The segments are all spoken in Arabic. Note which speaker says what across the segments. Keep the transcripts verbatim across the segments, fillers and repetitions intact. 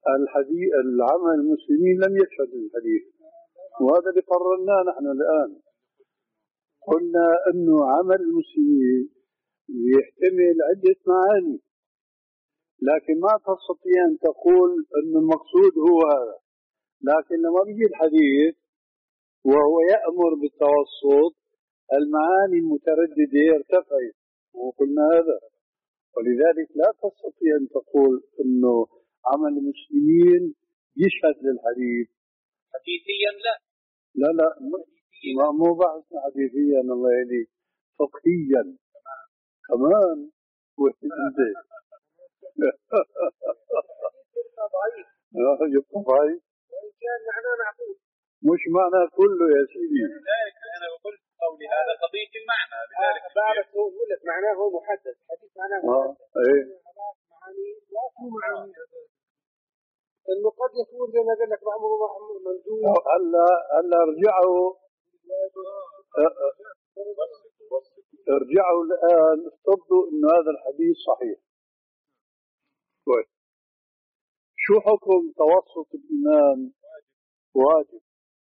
Speaker 1: الحديث العمل المسلمين لم يشهد للحديث، وهذا اللي قررناه نحن الآن. قلنا أنه عمل المسلمين يحتمل عدة معاني، لكن ما تستطيع أن تقول أن المقصود هو هذا. لكن لما بيجي الحديث وهو يأمر بالتوسط، المعاني المترددة ارتفعت، وقلنا هذا. ولذلك لا تستطيع أن تقول أنه عمل المسلمين يشهد للحديث
Speaker 2: حديثيا. لا
Speaker 1: لا لا ما مو بحث حديثيا، الله يهديك، فقهيا كمان. وانت يبقى ضعيف
Speaker 2: وإن كان معناه معقول،
Speaker 1: مش معناه كله يا سيدي.
Speaker 2: لذلك أنا بقول قولي هذا قضية المعنى. لذلك
Speaker 3: بعرف هو يقول لك معناه هو محدد، حديث معناه
Speaker 1: محدد. ايه
Speaker 3: معاني لا تكون معاني، انه قد يكون زي ما قال لك مأمور مندوب.
Speaker 1: هلا هلا رجعوا ارجعوا الآن افترضوا انه هذا الحديث صحيح. كويس، شو حكم توسط الإمام؟ واجب.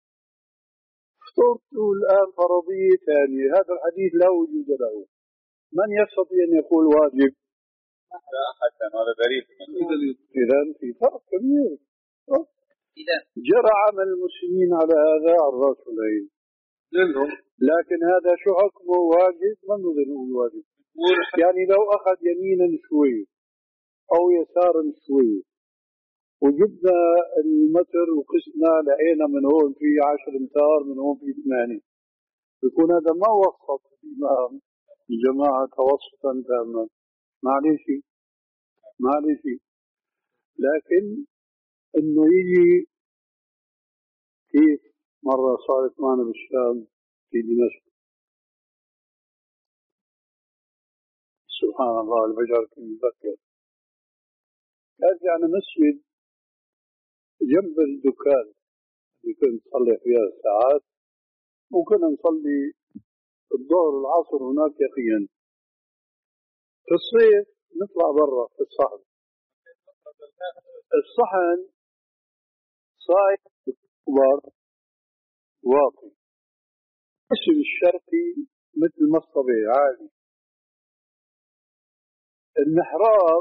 Speaker 1: افترضوا الآن فرضية ثانية، هذا الحديث لا وجود له، من يستطيع أن يقول واجب؟
Speaker 2: لا حتى هذا دليل.
Speaker 1: إذا في فرق كبير.
Speaker 2: إذا
Speaker 1: جرى عمل المسلمين على هذا على الراس والعين، لكن هذا شو حكمه؟ واجب؟ من نقدر نقول واجب؟ يعني لو أخذ يمينا شوي أو يسارا شوي وجبنا المتر وقسنا لقينا من هون في عشر امتار، من هون في ثمانية، بيكون هذا ما وسط الإمام الجماعة توسطا تاما، معلش معلش. لكن إنه يجي كيف مرة صارت معنا بالشام في دمشق، سبحان الله البشر كيف يفكر. كان يعني مسجد جنب الدكان اللي كنت نصلي فيها ساعات، وكنا نصلي الظهر والعصر هناك يقيا. في الصيف نطلع برا في الصحن، الصحن صاير كبار واطي، القسم الشرقي مثل مصطبة عالي، المحراب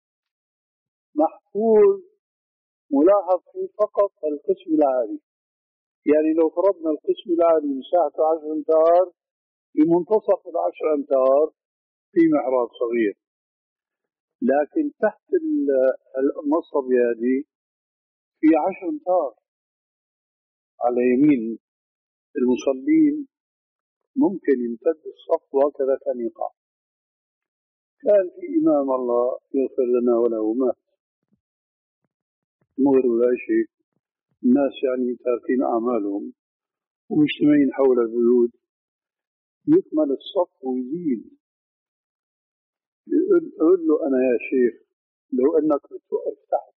Speaker 1: محفوظ ملاحظ فيه فقط القسم العالي. يعني لو فرضنا القسم العالي مساحته عشر امتار، بمنتصف العشر امتار في محراب صغير، لكن تحت المصطبة هذه في عشر امتار على يمين المصلين، ممكن يمتد الصف وهكذا كان يقع. كان في إمام الله يغفر لنا وله مات، مغر ولا شيء، الناس يعني تاركين أعمالهم ومجتمعين حول البيوت، يكمل الصف ويزيد. يقول له أنا يا شيخ لو أنك بتوقف تحت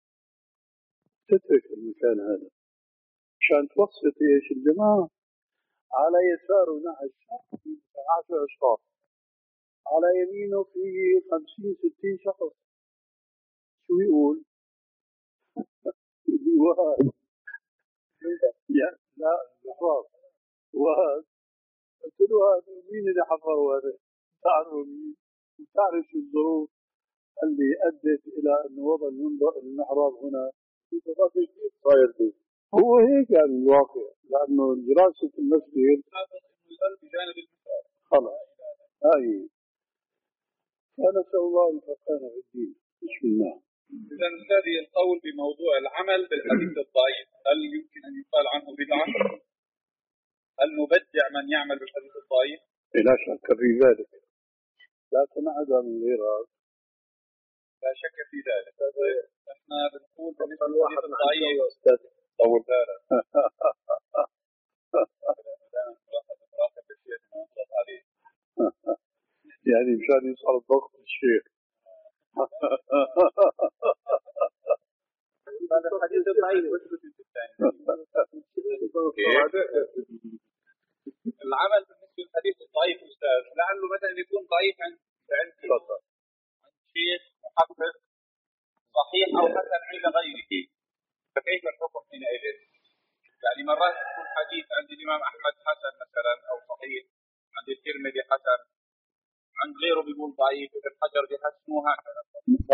Speaker 1: تترك المكان هذا عشان توسط ايش الجماعة. على يساره ناحية الشرق في عشر أشخاص، على يمينه في خمسين ستين شخص، شو يقول؟ وهذا يا لا محراب وهذا. قلت له هذا مين اللي حفره هذا؟ تعرفوا مين؟ وتعرف شو الظروف اللي أدت إلى أن وضع المحراب هنا صاير فيه. هو هيك يعني الواقع، لأنه دراسة المسجد
Speaker 2: بجانب المحراب
Speaker 1: خلاص هاي. فنسأل الله أن يفقهنا في الدين. بسم الله.
Speaker 2: إذا هذه القول بموضوع العمل بالحديث الضعيف، هل يمكن أن يقال عنه بدعة؟ هل نبدع من يعمل بالحديث الضعيف؟
Speaker 1: لا شك في ذلك، لكن هذا من غير هذا
Speaker 2: لا شك في ذلك. احنا بنقول بالنسبة للحديث الضعيف طول بالك
Speaker 1: يعني مشان يصعد ضغط الشيخ.
Speaker 2: هذا الحديث الضعيف. العمل بالنسبة للحديث الضعيف أستاذ لعله مثلا يكون ضعيف عند عند عند شيخ محقق صحيح أو حسن عند غيره، الإمام أحمد حسن مثلا أو صحيح، عند الترمذي حسن، عند غيره بيقول ضعيف، ابن حجر بيحسنوه هكذا.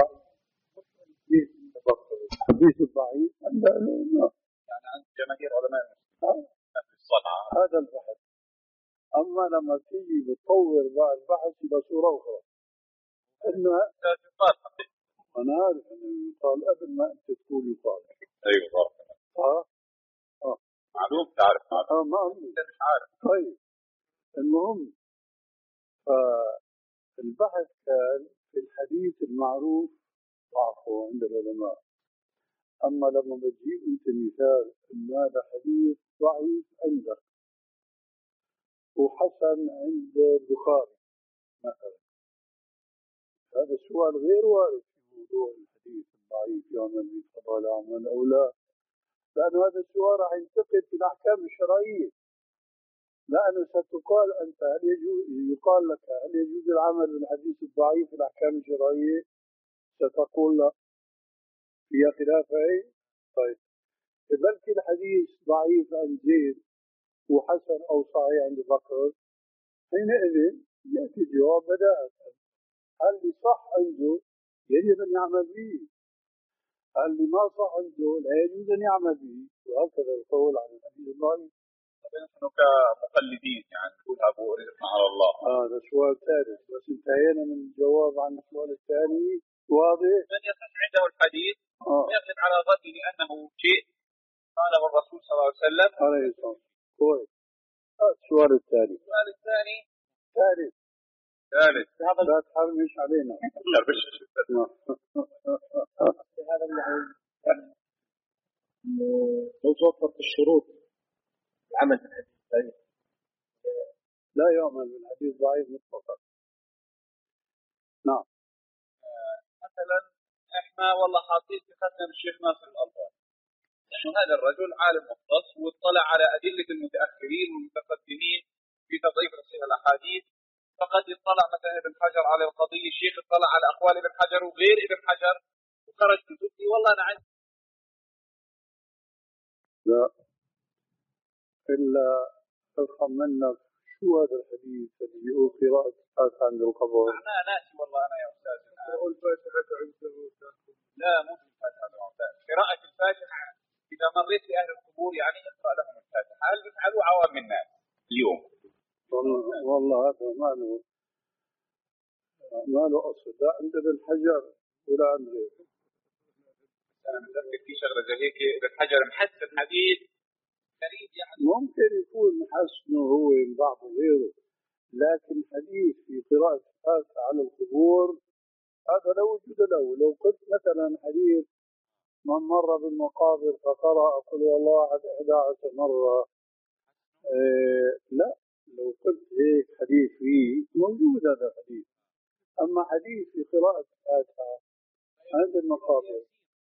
Speaker 1: الحديث الضعيف لا لا لا
Speaker 2: يعني عند جماهير علماء المسلمين أهل الصنعة
Speaker 1: هذا البحث. أما لما تيجي بتطور بقى البحث إلى صورة أخرى، إنه
Speaker 2: يقال حقيقة.
Speaker 1: أنا عارف إنه يقال قبل ما أنت تقول يقال.
Speaker 2: أيوة
Speaker 1: ها ها
Speaker 2: معلوم، تعرف معلوم.
Speaker 1: اه معلوم.
Speaker 2: أنت مش عارف.
Speaker 1: طيب المهم، فالبحث كان في الحديث المعروف ضعفه عند العلماء. أما لما بتجيب أنت مثال إن هذا حديث ضعيف عندك وحسن عند البخاري مثلا، هذا السؤال غير وارد في موضوع الحديث الضعيف يعمل بفضل عمل أو لا، لأن هذا السؤال راح ينتقد في الأحكام الشرعية. لأنه ستقال أنت هل يجوز، يقال لك هل يجوز العمل بالحديث الضعيف في الأحكام الشرعية؟ ستقول لا، فيها خلاف. أي طيب، بلكي الحديث ضعيف عند زيد وحسن أو صحيح عند بكر، حينئذ يأتي جواب بداءة، هل اللي صح عنده يجب أن يعمل به، هل اللي ما صح عنده لا يجوز أن يعمل به، وهكذا القول عن الحديث الضعيف.
Speaker 2: نحن كمقلدين يعني نقول أبو رزقنا على الله.
Speaker 1: هذا آه سؤال ثالث، بس انتهينا من الجواب عن السؤال الثاني. واضح؟
Speaker 2: من يصح عنده الحديث
Speaker 1: آه.
Speaker 2: ويغلب على ظنه أنه شيء قاله الرسول صلى الله عليه وسلم.
Speaker 1: عليه الصلاة والسلام. كويس. آه السؤال الثاني.
Speaker 2: السؤال الثاني
Speaker 1: ثالث
Speaker 2: ثالث
Speaker 1: هذا لا تحرمش علينا.
Speaker 3: هذا اللي لو توفرت الشروط العمل بالحديث الضعيف
Speaker 1: لا يعمل بالحديث ضعيف مطلقا. نعم.
Speaker 2: مثلا احنا والله حاطين في ختم الشيخ ناصر الألباني، لأنه هذا الرجل عالم مختص واطلع على أدلة المتأخرين والمتقدمين في تضعيف تصحيح الأحاديث، فقد اطلع مثلا ابن حجر على القضية، الشيخ اطلع على أقوال ابن حجر وغير ابن حجر وخرج كتبي. والله أنا عندي
Speaker 1: لا إلا أفهم منك شو هذا الحديث اللي يقول قراءة الفاتحة عند القبر؟
Speaker 2: أنا ناسي والله أنا يا أستاذ.
Speaker 3: يقول الفاتحة عند
Speaker 2: لا مو الفاتحة، قراءة الفاتحة إذا مريت لأهل القبور يعني اقرأ لهم الفاتحة، هل بيفعلوا عوام الناس اليوم؟
Speaker 1: والله والله هذا ما له ما له أصل، لا عند ابن حجر ولا عند غيره.
Speaker 2: أنا متذكر في شغلة زي هيك ابن حجر محسن حديث غريب يعني.
Speaker 1: ممكن يكون محسنه هو من بعض غيره، لكن حديث في قراءة الفاتحة على القبور هذا لا وجود له. لو قلت مثلا حديث من مر بالمقابر فقرأ قل والله أحد إحدى عشر مرة، إيه لا، لو قلت هيك حديث فيه موجود هذا الحديث. أما حديث في قراءة الفاتحة عند المقابر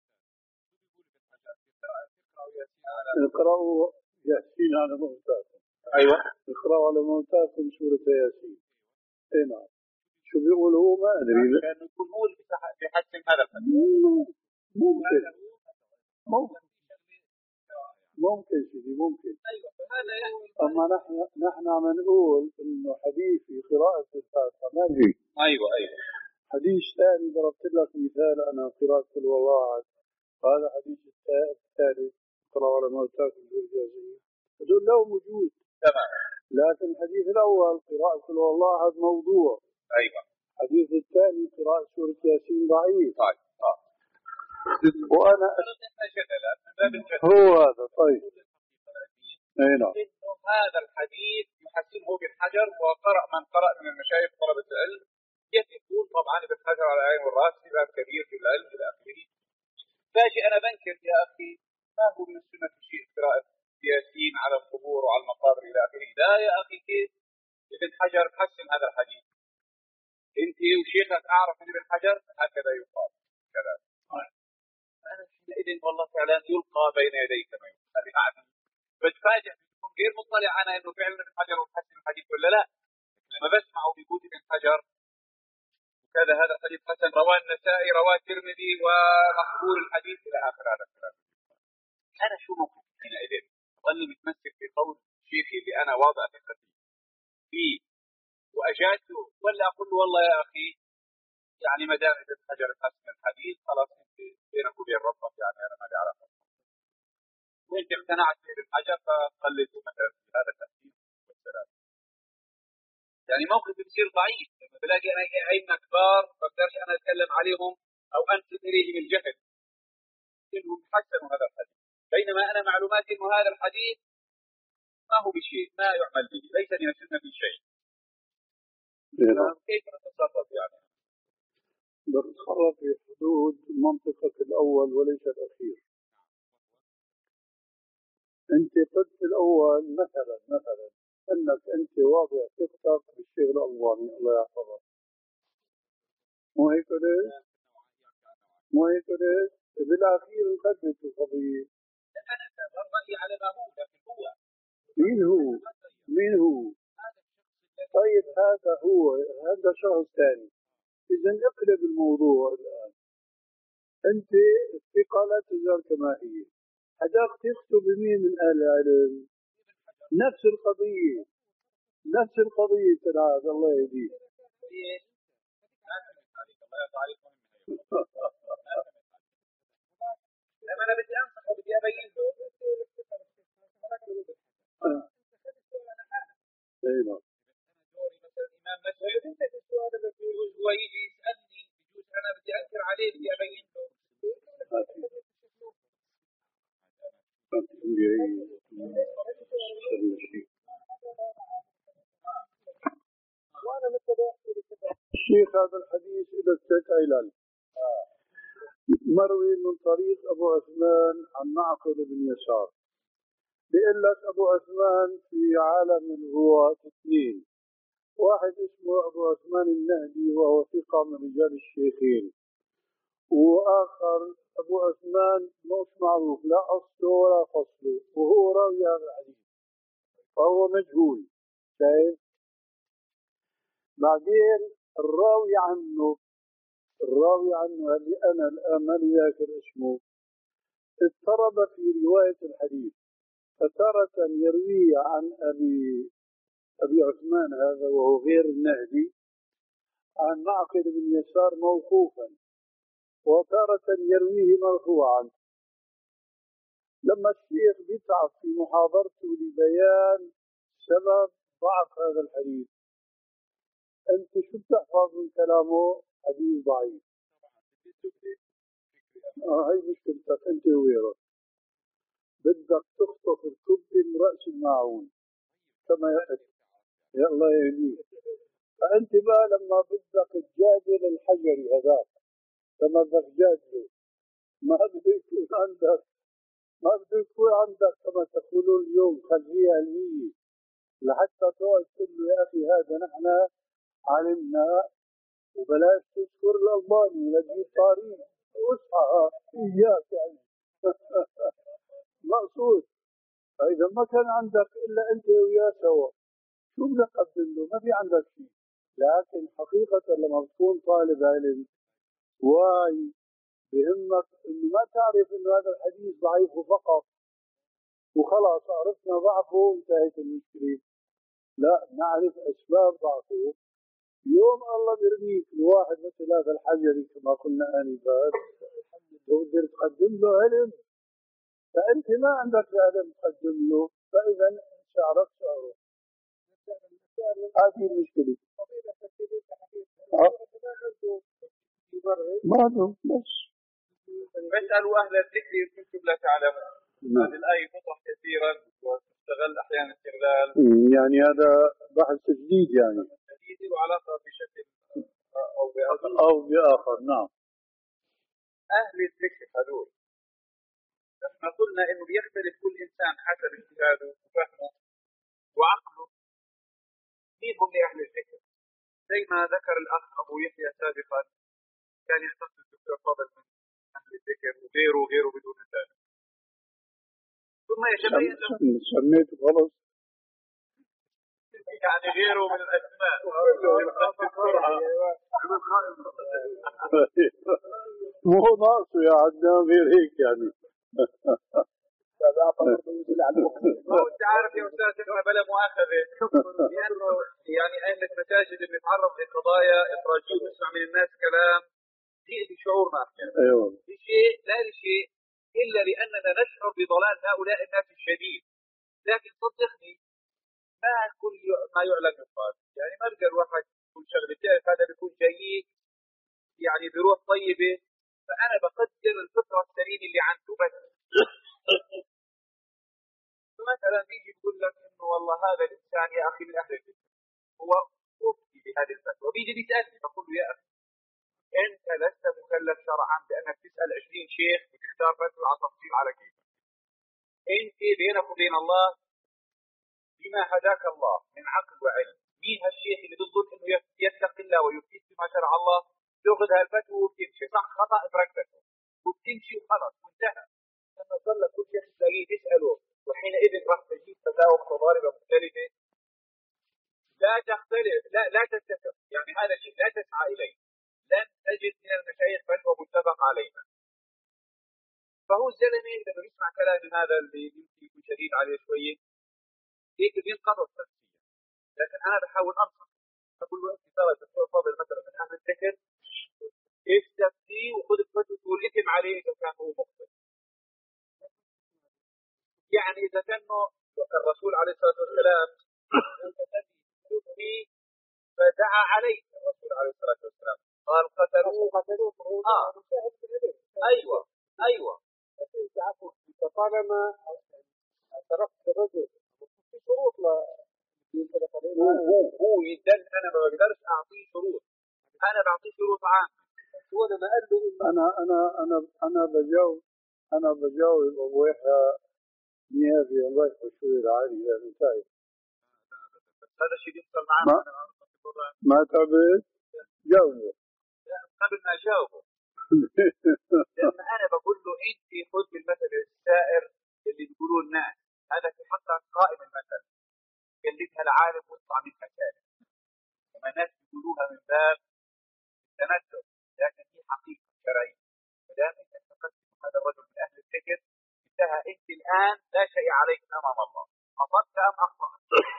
Speaker 1: اقرأوا ياسين على موتاكم.
Speaker 2: أيوة
Speaker 1: اقرأوا على موتاكم سورة ياسين. اي نعم. شو بيقول هو ما أدري.
Speaker 2: كان يكون هو اللي بيحسن هذا الحديث.
Speaker 1: ممكن ممكن ممكن سيدي ممكن.
Speaker 2: أيوة هذا يعني.
Speaker 1: أما نحن نحن عم نقول إنه حديث في قراءة الفاتحة ما في.
Speaker 2: أيوة أيوة.
Speaker 1: حديث ثاني ضربت لك مثال أنا قراءة كل والله أحد، هذا حديث الثالث اقرأوا على موتاكم سورة ياسين، هذول له وجود.
Speaker 2: تمام.
Speaker 1: لكن الحديث الأول قراءة كل والله أحد موضوع.
Speaker 2: أيوة.
Speaker 1: الحديث الثاني قراءة سورة ياسين ضعيف.
Speaker 2: طيب. آه.
Speaker 1: وأنا هو هذا. طيب. أي نعم.
Speaker 2: هذا الحديث يحسنه ابن حجر، وقرأ من قرأ من المشايخ طلبة العلم يقول طبعا ابن حجر على العين والرأس باب كبير في العلم إلى آخره. باجي أنا بنكر يا أخي ما هو من السنة شيء قراءة ياسين على القبور وعلى المقابر إلى آخره. لا يا أخي، كيف ابن حجر حسن هذا الحديث؟ أنت وشيخك أعرف من ابن حجر هكذا يقال كذا. أنا حينئذ والله فعلا يلقى بين يديك ما يقال. يعني بتفاجئ بكون غير مطلع أنا إنه فعلا ابن حجر وحسن الحديث ولا لا. لما بسمعه بيقول ابن حجر وكذا هذا الحديث حسن، رواه النسائي رواه الترمذي ومقبول الحديث إلى آخر هذا الكلام. أنا شو موقف حينئذ؟ ظني متمسك بقول شيخي اللي أنا واضع ثقتي فيه وأجازته، ولا أقول له والله يا أخي يعني ما دام ابن حجر حسن الحديث خلاص انت بينك وبين ربك، يعني انا ما لي علاقه، وانت اقتنعت بابن حجر فخليته مثلا في هذا التفسير والسلام. يعني موقف بصير ضعيف لما بلاقي انا ائمه كبار ما بقدرش انا اتكلم عليهم او انسب اليهم الجهل انهم حسنوا هذا الحديث، بينما انا معلوماتي انه هذا الحديث ما هو بشيء، ما يعمل به، ليس من السنه بشيء. كيف نتصرف يعني؟
Speaker 1: نتصرف في حدود منطقة الأول وليس الأخير. أنت قلت في الأول مثلا مثلا أنك أنت واضع ثقتك بالشيخ الألباني الله يحفظه، مو هيك ليش؟ مو هيك ليش؟ بالأخير انقدمت القضية.
Speaker 2: أنا رأيي على ما هو، لكن هو
Speaker 1: مين هو؟ مين هو؟ طيب هذا هو، هذا شخص ثاني. إذا اقلب الموضوع الآن. أنت الثقة لا تزال كما هي، هذاك تكتب بمين من أهل العلم؟ نفس القضية نفس القضية هذا الله يهديك.
Speaker 2: لما أنا بدي أنصحه بدي أبين له
Speaker 1: ايوه
Speaker 2: دوري مثلا إمام مسجد، أنت السؤال اللي بيجوز هو يجي يسألني، بيجوز أنا بدي أنكر عليه بدي أبين له.
Speaker 1: الشيخ هذا الحديث إذا اشتكى إلى مروي من طريق أبو عثمان عن معقل بن يسار. بيقول لك أبو عثمان في عالم الرواة اثنين، واحد اسمه أبو عثمان النهدي وهو ثقة من رجال الشيخين، وآخر أبو عثمان مش معروف لا أصله ولا فصله، وهو راوي هذا الحديث فهو مجهول. شايف؟ بعدين الراوي عنه الراوي عنه اللي أنا الآن ماني ذاكر اسمه اضطرب في رواية الحديث، فتارة يروي عن أبي أبي عثمان هذا وهو غير النهدي عن معقل بن يسار موقوفا، وتارة يرويه مرفوعا. لما الشيخ بيتعب في محاضرته لبيان سبب ضعف هذا الحديث، أنت شو بتحفظ من كلامه؟ حديث ضعيف. آه هي مشكلتك أنت وغيرك، بدك تخطف الكب من رأس الماعون كما يحب. يا الله يهديك. فأنت بقى لما بدك تجادل الحجري هذاك، لما بدك تجادله ما بده يكون عندك ما بده يكون عندك كما تقولون اليوم خلفية علمية لحتى تقعد تقول له يا أخي هذا نحن علمنا، وبلاش تذكر الألباني ولا تجيب طارين واصحى إياك يعني مقصود. فإذا ما كان عندك إلا أنت وياه سوا شو بدك تقدم له؟ ما في عندك شيء. لكن حقيقة لما تكون طالب علم واي بهمك انه ما تعرف انه هذا الحديث ضعيف فقط وخلاص عرفنا ضعفه وانتهت المشكلة، لا نعرف اسباب ضعفه. يوم الله بيرميك الواحد مثل هذا الحجري كما قلنا آنفا تقدر تقدم له علم، فأنت ما عندك علم تقدم له، فإذا شعرك شعره. هذه المشكلة. ما له بس
Speaker 2: فاسألوا أهل الذكر إن كنتم لا تعلمون. هذه الآية تطرح كثيرا وتستغل أحيانا استغلال،
Speaker 1: يعني هذا بحث جديد يعني
Speaker 2: جديد له علاقة بشكل أو بآخر
Speaker 1: أو بآخر. نعم.
Speaker 2: أهل الذكر هذول لما قلنا إنه بيختلف كل إنسان حسب اجتهاده وفهمه وعقله، مين هم أهل الذكر؟ زي ما ذكر الأخ أبو يحيى سابقا كان يختص الدكتور فاضل من أهل الذكر وغيره وغيره بدون ذلك، ثم يتبين
Speaker 1: سميته غلط
Speaker 2: يعني غيره من الأسماء
Speaker 1: مو ناقصه يا عدنان غير هيك يعني
Speaker 2: ما هو انت عارف يا استاذ احنا بلا مؤاخذه لانه يعني اهل المساجد اللي نتعرض لقضايا اخراجيه ونسمع من الناس كلام يأذي شعورنا احيانا.
Speaker 1: ايوه
Speaker 2: لشيء لا لشيء الا لاننا نشعر بضلال هؤلاء الناس الشديد. لكن صدقني ما كل ما يعلم يقال، يعني ما بقدر الواحد كل شغله بتعرف هذا بيكون جايك يعني بروح طيبه، فانا بقدر الفطره السليمه اللي عنده بس. مثلا بيجي بيقول لك انه والله هذا الانسان يا اخي من اهل الجنه، هو افتي بهذه الفتوى، بيجي بيسالني بقول له يا اخي انت لست مكلف شرعا بانك تسال عشرين شيخ وتختار فتوى على تفصيل على كيف. انت بينك وبين الله بما هداك الله من عقل وعلم، مين هالشيخ اللي بيظن انه يتقي الله ويفتي بما شرع الله، تاخذ هالفتوى وبتمشي صح خطا بركبته وبتمشي وخلص وانتهى. لما ظل كل شيخ تلاقيه تساله وحينئذ راح تجيب فتاوى متضاربه مختلفه. لا تختلف، لا لا تتفق، يعني هذا الشيء لا تسعى اليه. لن تجد من المشايخ فتوى متفق عليها. فهو الزلمه لما يسمع كلام هذا اللي يمكن شديد عليه شويه هيك بينقبض نفسيا. لكن انا بحاول انصح، اقول له انت ترى الدكتور فاضل مثلا من اهل الذكر استفتي وخذ الفتوى والاثم عليه اذا كان هو مخطئ. يعني اذا كان الرسول عليه الصلاه والسلام الذي فدعا عليه الرسول عليه الصلاه والسلام قال قتلوه قتلوه اه ايوه ايوه
Speaker 3: طالما تركت الرجل في شروط لا
Speaker 2: هو هو هو يدل انا ما بقدرش اعطيه شروط، انا بعطيه شروط عامه.
Speaker 3: هو لما قال له
Speaker 1: انا انا انا انا بجاوب انا بجاوب ابويها نيابي الله يخليه العالي يا مساعد.
Speaker 2: هذا الشيء بيحصل معنا
Speaker 1: ما, ما تعبت جاوبه
Speaker 2: قبل ما اجاوبه. لما انا بقول له انت خذ بالمثل السائر اللي بيقولوه الناس، هذا في حقك قائم المثل قلدها العالم واطلع من مكانه. وما الناس بيقولوها من باب التنزل، لكن هي حقيقه شرعيه. ما دام انت انتقدت هذا الرجل من اهل الذكر انتهى، انت الان لا شيء عليك امام الله، اصبت ام اخطات.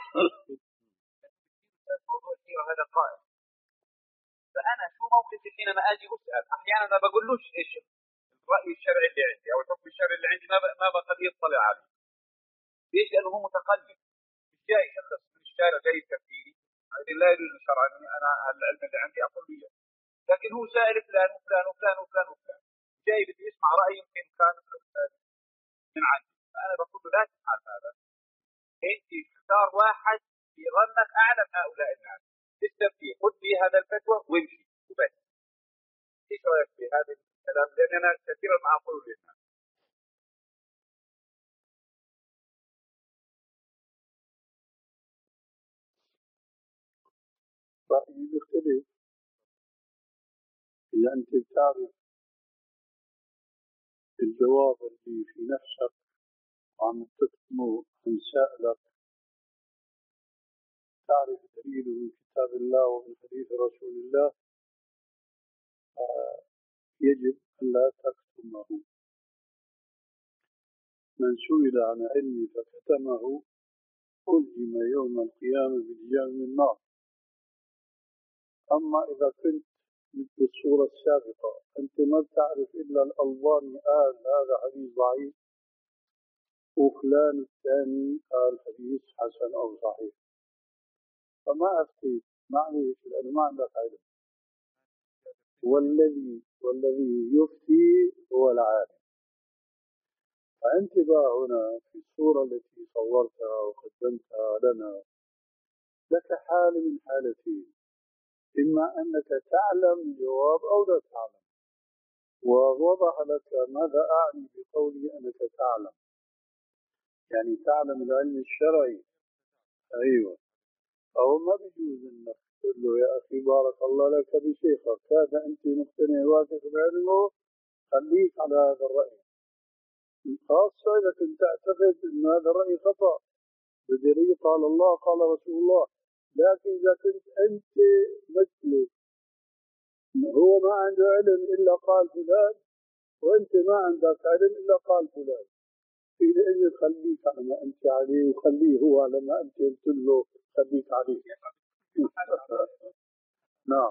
Speaker 2: الموضوع كثير هذا قائم. فانا شو موقفي حينما اجي اسال؟ احيانا ما بقولوش ايش الراي الشرعي اللي عندي او الحكم الشرعي اللي عندي، ما ما بقدر يطلع عليه. ليش؟ لانه هو متقلب. مش جاي شخص من الشارع جاي تفكيري هذه لا يجوز شرعا انا العلم اللي عندي اقول له اياه، لكن هو سائل فلان وفلان وفلان وفلان وفلان جاي بده يسمع راي يمكن كان من عندي، فانا بقول له لا تفعل هذا. انت اختار واحد في ظنك اعلم هؤلاء الناس، استفتي خذ به هذا الفتوى وامشي وبس. ايش رايك في هذا الكلام؟ لان انا كثيرا ما اقول للناس.
Speaker 1: رأيي يختلف. إذا أنت بتعرف الجواب اللي في نفسك وعم تكتمه عن سائلك، تعرف دليله من كتاب الله ومن حديث رسول الله، يجب ألا تكتمه. من سئل عن علمي فكتمه ألزم يوم القيامة بلجام من النار. أما إذا كنت مثل الصورة السابقة أنت ما بتعرف إلا الألباني قال هذا حديث ضعيف وفلان الثاني قال حديث حسن أو صحيح، فما أفتيت معليش لأنه ما عندك علم. والذي والذي يفتي هو العالم. فأنت بقى هنا في الصورة التي صورتها وقدمتها لنا لك حال من حالتين، إما أنك تعلم الجواب أو لا تعلم. ووضح لك ماذا أعني بقولي أنك تعلم، يعني تعلم العلم الشرعي. أيوة، أو ما بيجوز أنك تقول له يا أخي بارك الله لك بشيخك هذا أنت مقتنع واثق بعلمه خليك على هذا الرأي، خاصة إذا كنت تعتقد أن هذا الرأي خطأ بدليل قال الله قال رسول الله. لكن إذا كنت أنت مثله هو ما عنده علم إلا قال فلان وأنت ما عندك علم إلا قال فلان، إذا خليك على ما أنت عليه وخليه هو على ما أنت قلت له خليك عليه. نعم.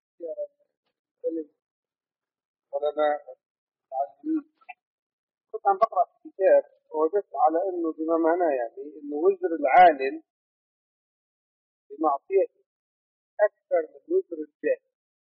Speaker 3: علماء متعلمين. كنت عم بقرأ في كتاب ووجدت على إنه بما معناه يعني إنه وزر العالم بمعصيته أكثر من وزر الجاهل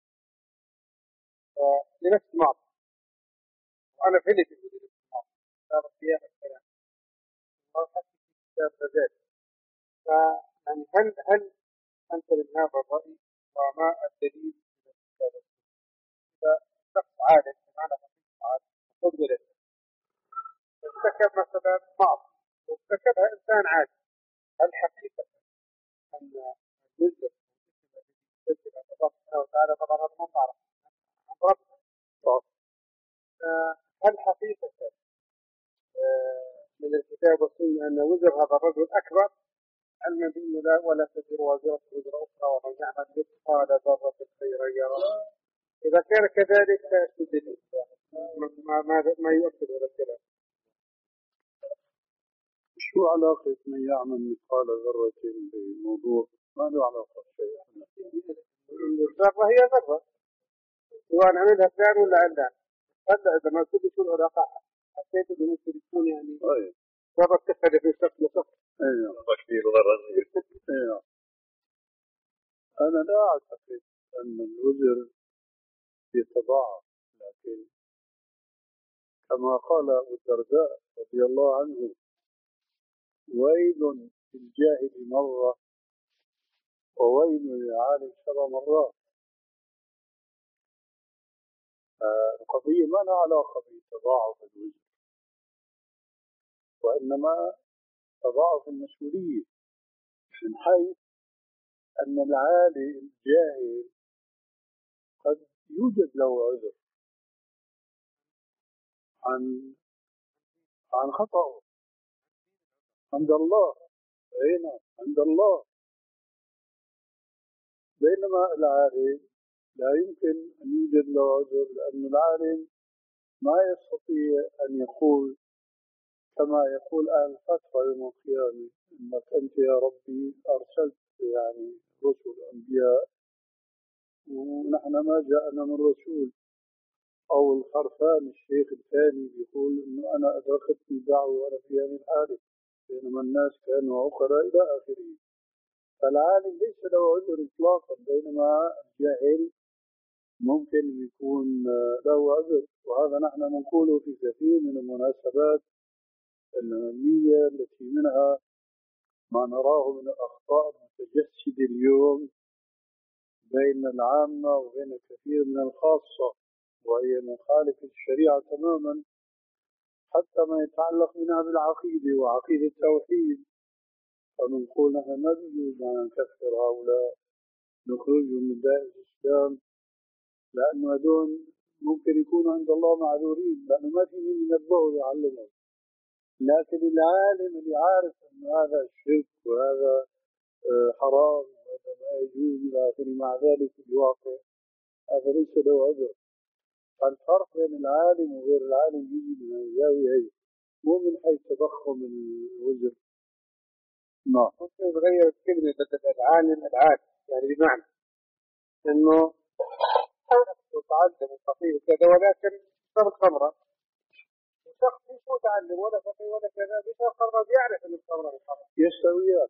Speaker 3: لنفس المعصية. وأنا فهمت إنه لنفس المعصية. صار فيها الكلام. صار حتى في كتاب غزال. فيعني هل هل أنت من هذا الرأي وما الدليل من الكتاب؟ إذا شخص عالم بمعنى شخص عالم قدر ارتكب مثلا معصية وارتكبها إنسان عادي، هل حقيقة أن الوزر الذي يسجل عند الله سبحانه وتعالى طبعا هذا ما نعرف عن ربنا، هل حقيقة من الكتاب والسنة أن وزر هذا الرجل أكبر، علما بأنه لا ولا تزر وازرة وزر أخرى ومن يعمل مثقال ذرة خيرا يره؟ إذا كان كذلك فاستدلل ما ما ما يؤكد هذا الكلام.
Speaker 1: شو علاقة من يعمل مثقال ذرة بالموضوع؟ ما له علاقة بشيء.
Speaker 3: الذرة هي ذرة سواء عملها فلان ولا علان. هلا إذا ما كنت تكون علاقة حسيت إنه ممكن يكون يعني ذرة تفعل في شكل شخص.
Speaker 1: أيوة. كثير ذرة. أيوة. أنا لا أعتقد أن الوزر يتضاعف، لكن كما قال أبو الدرداء رضي الله عنه: ويل للجاهل مرة وويل للعالم سبع مرات. القضية ما لها علاقة بتضاعف الوزر، وإنما تضاعف المسؤولية، من حيث أن العالم الجاهل قد يوجد له عذر عن عن خطأه عند الله، هنا عند الله، بينما العالم لا يمكن أن يوجد له عذر، لأن العالم ما يستطيع أن يقول كما يقول أهل الفتوى يوم القيامة: إنك أنت يا ربي أرسلت يعني رسل أنبياء ونحن ما جاءنا من رسول. أو الخرفان الشيخ الثاني بيقول إنه أنا أدركتني دعوة وأنا في هذه الحالة، بينما الناس كانوا عقلاء إلى آخره. فالعالم ليس له عذر إطلاقا، بينما الجاهل ممكن يكون له عذر. وهذا نحن نقوله في كثير من المناسبات العلمية التي منها ما نراه من الأخطاء المتجسدة اليوم بين العامة وبين كثير من الخاصة، وهي مخالفة الشريعة تماما، حتى ما يتعلق منها بالعقيدة وعقيدة التوحيد. فنقول نحن ما بيجوز أن نكفر هؤلاء، نخرجهم من دائرة الإسلام، لأنه هذول ممكن يكونوا عند الله معذورين، لأنه ما في مين ينبهه ويعلمهم. لكن العالم اللي عارف أن هذا شرك وهذا حرام وهذا ما يجوز إلى آخره، مع ذلك الواقع هذا ليس له عذر. فالفرق بين العالم وغير العالم يجي من الزاوية هي، مو من حيث تضخم الوزر. نعم.
Speaker 3: ممكن نغير كلمة العالم العالم، يعني بمعنى إنه متعلم وفقيه وكذا ولكن شرب خمرة، وشخص مش متعلم ولا فقيه ولا كذا بيشرب خمرة بيعرف إن الخمرة الخمرة
Speaker 1: يستويان،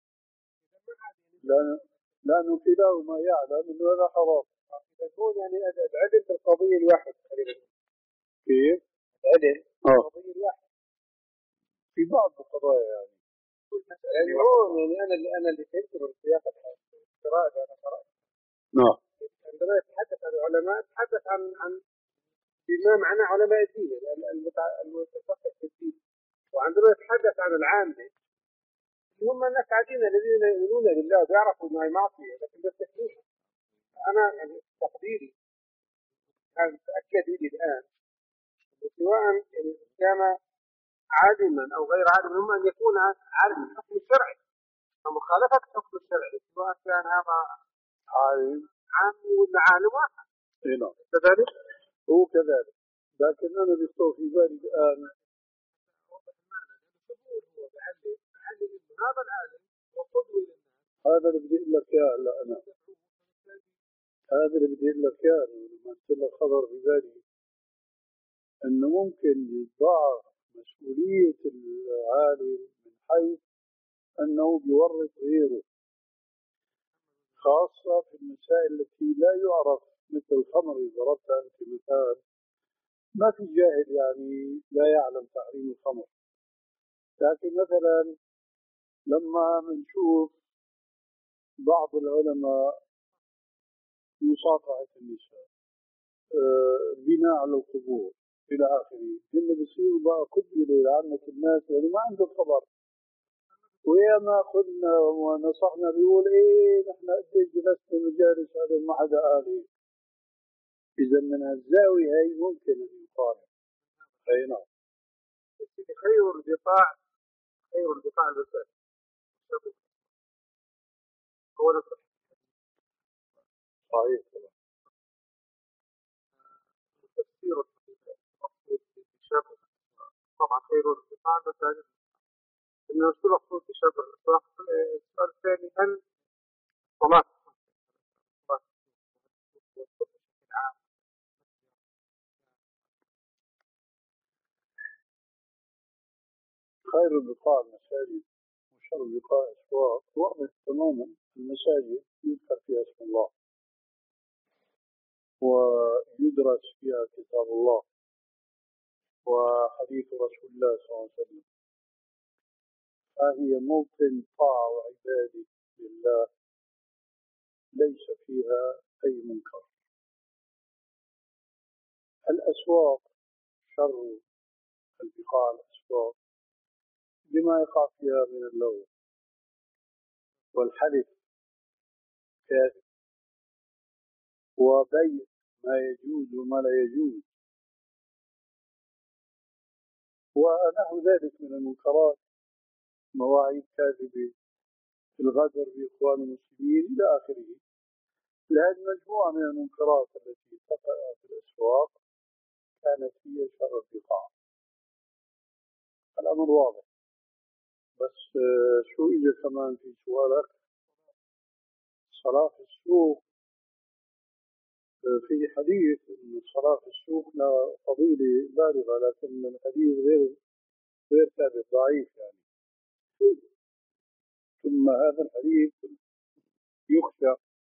Speaker 1: لأن لأنه كلاهما يعلم إنه هذا حرام.
Speaker 3: يقول يعني العلم بالقضية الواحد.
Speaker 1: كيف؟
Speaker 3: العلم
Speaker 1: آه.
Speaker 3: بالقضية الواحد
Speaker 1: في بعض القضايا يعني.
Speaker 3: يعني هون يعني أنا اللي أنا اللي فهمته من سياق القراءة أنا قرأت.
Speaker 1: نعم.
Speaker 3: عندما يتحدث عن العلماء يتحدث عن عن بما معنى علماء الدين المتفقه في الدين، وعندما يتحدث عن العامة هم الناس عاديين الذين يؤمنون بالله ويعرفوا ما هي معصية لكن بيستكبروا. أنا يعني تقديري كان متأكد لي الآن سواء يعني كان عالما أو غير عالم هم أن يكون عارف الحكم الشرعي ومخالفة الحكم الشرعي، سواء كان هذا
Speaker 1: عالم
Speaker 3: عام ولا عالم واحد.
Speaker 1: نعم.
Speaker 3: كذلك
Speaker 1: هو كذلك، لكن أنا بيخطر في بالي الآن هذا اللي بدي أقول لك إياه هلا أنا، هذا اللي بدي أقول لك إياه لما قلت لك خبر في بالي أنه ممكن يضاعف مسؤولية العالم من حيث أنه بيورط غيره، خاصة في المسائل التي لا يعرف، مثل الخمر. إذا ضربت أنت مثال، ما في جاهل يعني لا يعلم تحريم الخمر، لكن مثلا لما بنشوف بعض العلماء مصافحة النساء، آه، بناء على القبور إلى آخره، هن بيصيروا بقى قدوة لعامة الناس لأنه ما عندهم خبر. وياما قلنا ونصحنا بيقول إيه نحن قديش جلسنا مجالس هذا ما حدا قال إيه. إذا من هالزاوية هي ممكن أن يقال. أي نعم.
Speaker 3: خير البقاع خير البقاع المساجد. هو نفسه
Speaker 1: صحيح طبعا.
Speaker 3: تفسير المقصود بالشافع طبعا خير البقاع المساجد. إنه شو المقصود بالشافع؟ السؤال الثاني، هل صلاة
Speaker 1: خير البقاع المساجد وشر البقاع الأسواق. واضح تماما المساجد يذكر فيها اسم الله ويدرس فيها كتاب الله وحديث رسول الله صلى الله عليه وسلم، فهي موطن طاعة وعبادة لله ليس فيها أي منكر. الأسواق شر البقاع الأسواق بما يقع فيها من اللغو والحلف كاذب وبيع ما يجوز وما لا يجوز ونحو ذلك من المنكرات، مواعيد كاذبة، الغدر بإخوان المسلمين إلى آخره. لهذه مجموعة من المنكرات التي تقع في الأسواق كانت هي شر البقاع. الأمر واضح. بس شو إجا كمان في سؤالك؟ صلاة في السوق، في حديث أن الصلاة في السوق لها فضيلة بالغة، لكن الحديث غير غير ثابت، ضعيف يعني. ثم هذا الحديث يخشى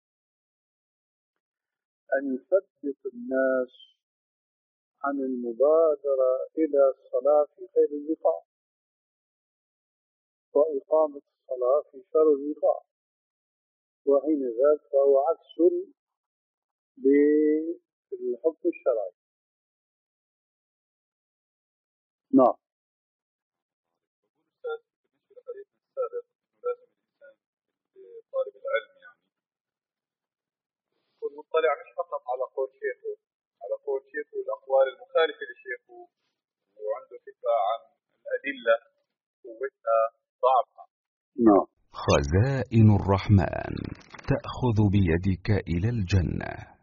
Speaker 1: أن يثبت الناس عن المبادرة إلى الصلاة في خير البقاع وإقامة الصلاة في شر البقاع، وحين ذاك فهو عكس بالحكم الشرعي. نعم.
Speaker 2: بالنسبة لحديثنا السابق إنه لازم الإنسان طالب العلم يعني يكون مطلع مش فقط على قول شيخه على قول شيخه الأقوال المخالفة لشيخه، وعنده فكرة عن الأدلة قوتها ضعفها.
Speaker 1: نعم.
Speaker 4: خزائن الرحمن تأخذ بيدك إلى الجنة.